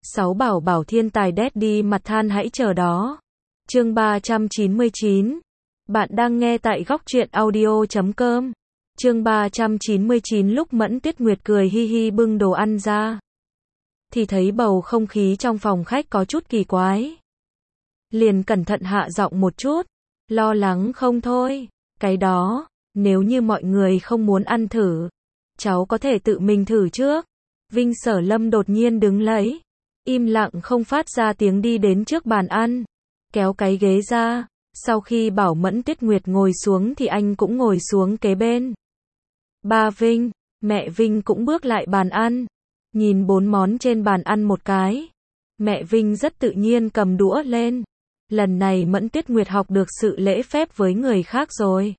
6 bảo bảo thiên tài daddy mặt than hãy chờ đó. Chương 399. Bạn đang nghe tại góc truyện audio.com. Chương 399 lúc Mẫn Tuyết Nguyệt cười hi hi bưng đồ ăn ra. Thì thấy bầu không khí trong phòng khách có chút kỳ quái. Liền cẩn thận hạ giọng một chút. Lo lắng không thôi. Cái đó, nếu như mọi người không muốn ăn thử, cháu có thể tự mình thử trước. Vinh Sở Lâm đột nhiên đứng lấy. Im lặng không phát ra tiếng đi đến trước bàn ăn. Kéo cái ghế ra. Sau khi bảo Mẫn Tuyết Nguyệt ngồi xuống thì anh cũng ngồi xuống kế bên. Ba Vinh, mẹ Vinh cũng bước lại bàn ăn. Nhìn 4 món trên bàn ăn một cái. Mẹ Vinh rất tự nhiên cầm đũa lên. Lần này Mẫn Tuyết Nguyệt học được sự lễ phép với người khác rồi.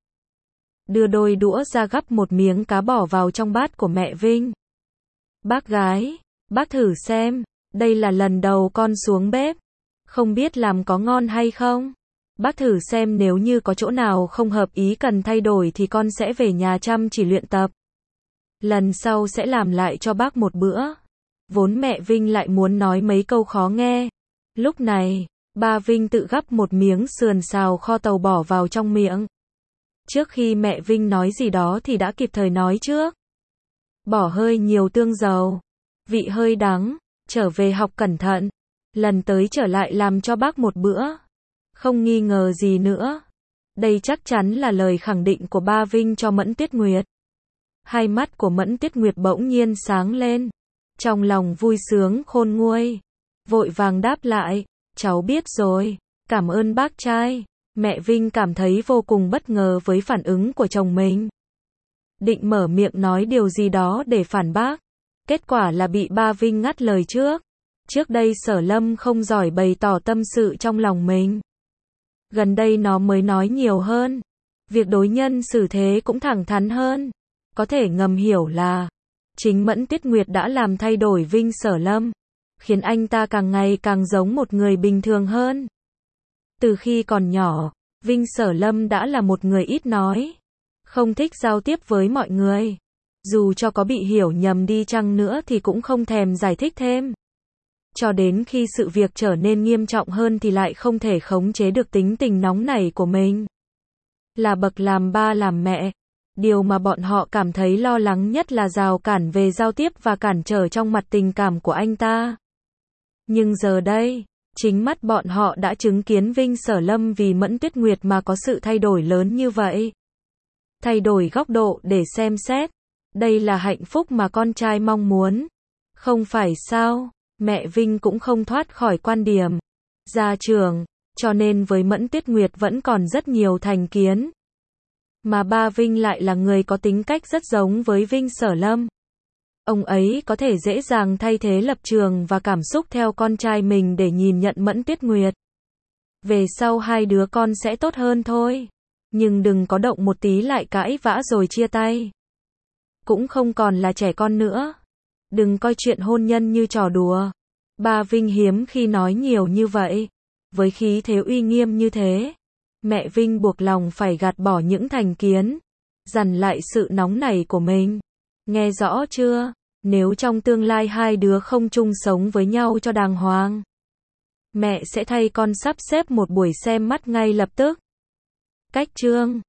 Đưa đôi đũa ra gắp một miếng cá bỏ vào trong bát của mẹ Vinh. Bác gái, bác thử xem, đây là lần đầu con xuống bếp. Không biết làm có ngon hay không? Bác thử xem nếu như có chỗ nào không hợp ý cần thay đổi thì con sẽ về nhà chăm chỉ luyện tập. Lần sau sẽ làm lại cho bác một bữa. Vốn mẹ Vinh lại muốn nói mấy câu khó nghe. Lúc này, ba Vinh tự gắp một miếng sườn xào kho tàu bỏ vào trong miệng. Trước khi mẹ Vinh nói gì đó thì đã kịp thời nói trước. Bỏ hơi nhiều tương dầu. Vị hơi đắng, trở về học cẩn thận. Lần tới trở lại làm cho bác một bữa. Không nghi ngờ gì nữa. Đây chắc chắn là lời khẳng định của ba Vinh cho Mẫn Tuyết Nguyệt. Hai mắt của Mẫn Tuyết Nguyệt bỗng nhiên sáng lên. Trong lòng vui sướng khôn nguôi. Vội vàng đáp lại, cháu biết rồi, cảm ơn bác trai. Mẹ Vinh cảm thấy vô cùng bất ngờ với phản ứng của chồng mình. Định mở miệng nói điều gì đó để phản bác. Kết quả là bị ba Vinh ngắt lời trước. Trước đây Sở Lâm không giỏi bày tỏ tâm sự trong lòng mình. Gần đây nó mới nói nhiều hơn. Việc đối nhân xử thế cũng thẳng thắn hơn. Có thể ngầm hiểu là chính Mẫn Tuyết Nguyệt đã làm thay đổi Vinh Sở Lâm, khiến anh ta càng ngày càng giống một người bình thường hơn. Từ khi còn nhỏ, Vinh Sở Lâm đã là một người ít nói, không thích giao tiếp với mọi người. Dù cho có bị hiểu nhầm đi chăng nữa thì cũng không thèm giải thích thêm. Cho đến khi sự việc trở nên nghiêm trọng hơn thì lại không thể khống chế được tính tình nóng nảy của mình. Là bậc làm ba làm mẹ, điều mà bọn họ cảm thấy lo lắng nhất là rào cản về giao tiếp và cản trở trong mặt tình cảm của anh ta. Nhưng giờ đây, chính mắt bọn họ đã chứng kiến Vinh Sở Lâm vì Mẫn Tuyết Nguyệt mà có sự thay đổi lớn như vậy. Thay đổi góc độ để xem xét. Đây là hạnh phúc mà con trai mong muốn. Không phải sao? Mẹ Vinh cũng không thoát khỏi quan điểm gia trưởng, cho nên với Mẫn Tuyết Nguyệt vẫn còn rất nhiều thành kiến. Mà ba Vinh lại là người có tính cách rất giống với Vinh Sở Lâm. Ông ấy có thể dễ dàng thay thế lập trường và cảm xúc theo con trai mình để nhìn nhận Mẫn Tuyết Nguyệt. Về sau hai đứa con sẽ tốt hơn thôi. Nhưng đừng có động một tí lại cãi vã rồi chia tay. Cũng không còn là trẻ con nữa. Đừng coi chuyện hôn nhân như trò đùa. Ba Vinh hiếm khi nói nhiều như vậy. Với khí thế uy nghiêm như thế, mẹ Vinh buộc lòng phải gạt bỏ những thành kiến, dằn lại sự nóng nảy của mình. Nghe rõ chưa? Nếu trong tương lai hai đứa không chung sống với nhau cho đàng hoàng, mẹ sẽ thay con sắp xếp một buổi xem mắt ngay lập tức. Cách chương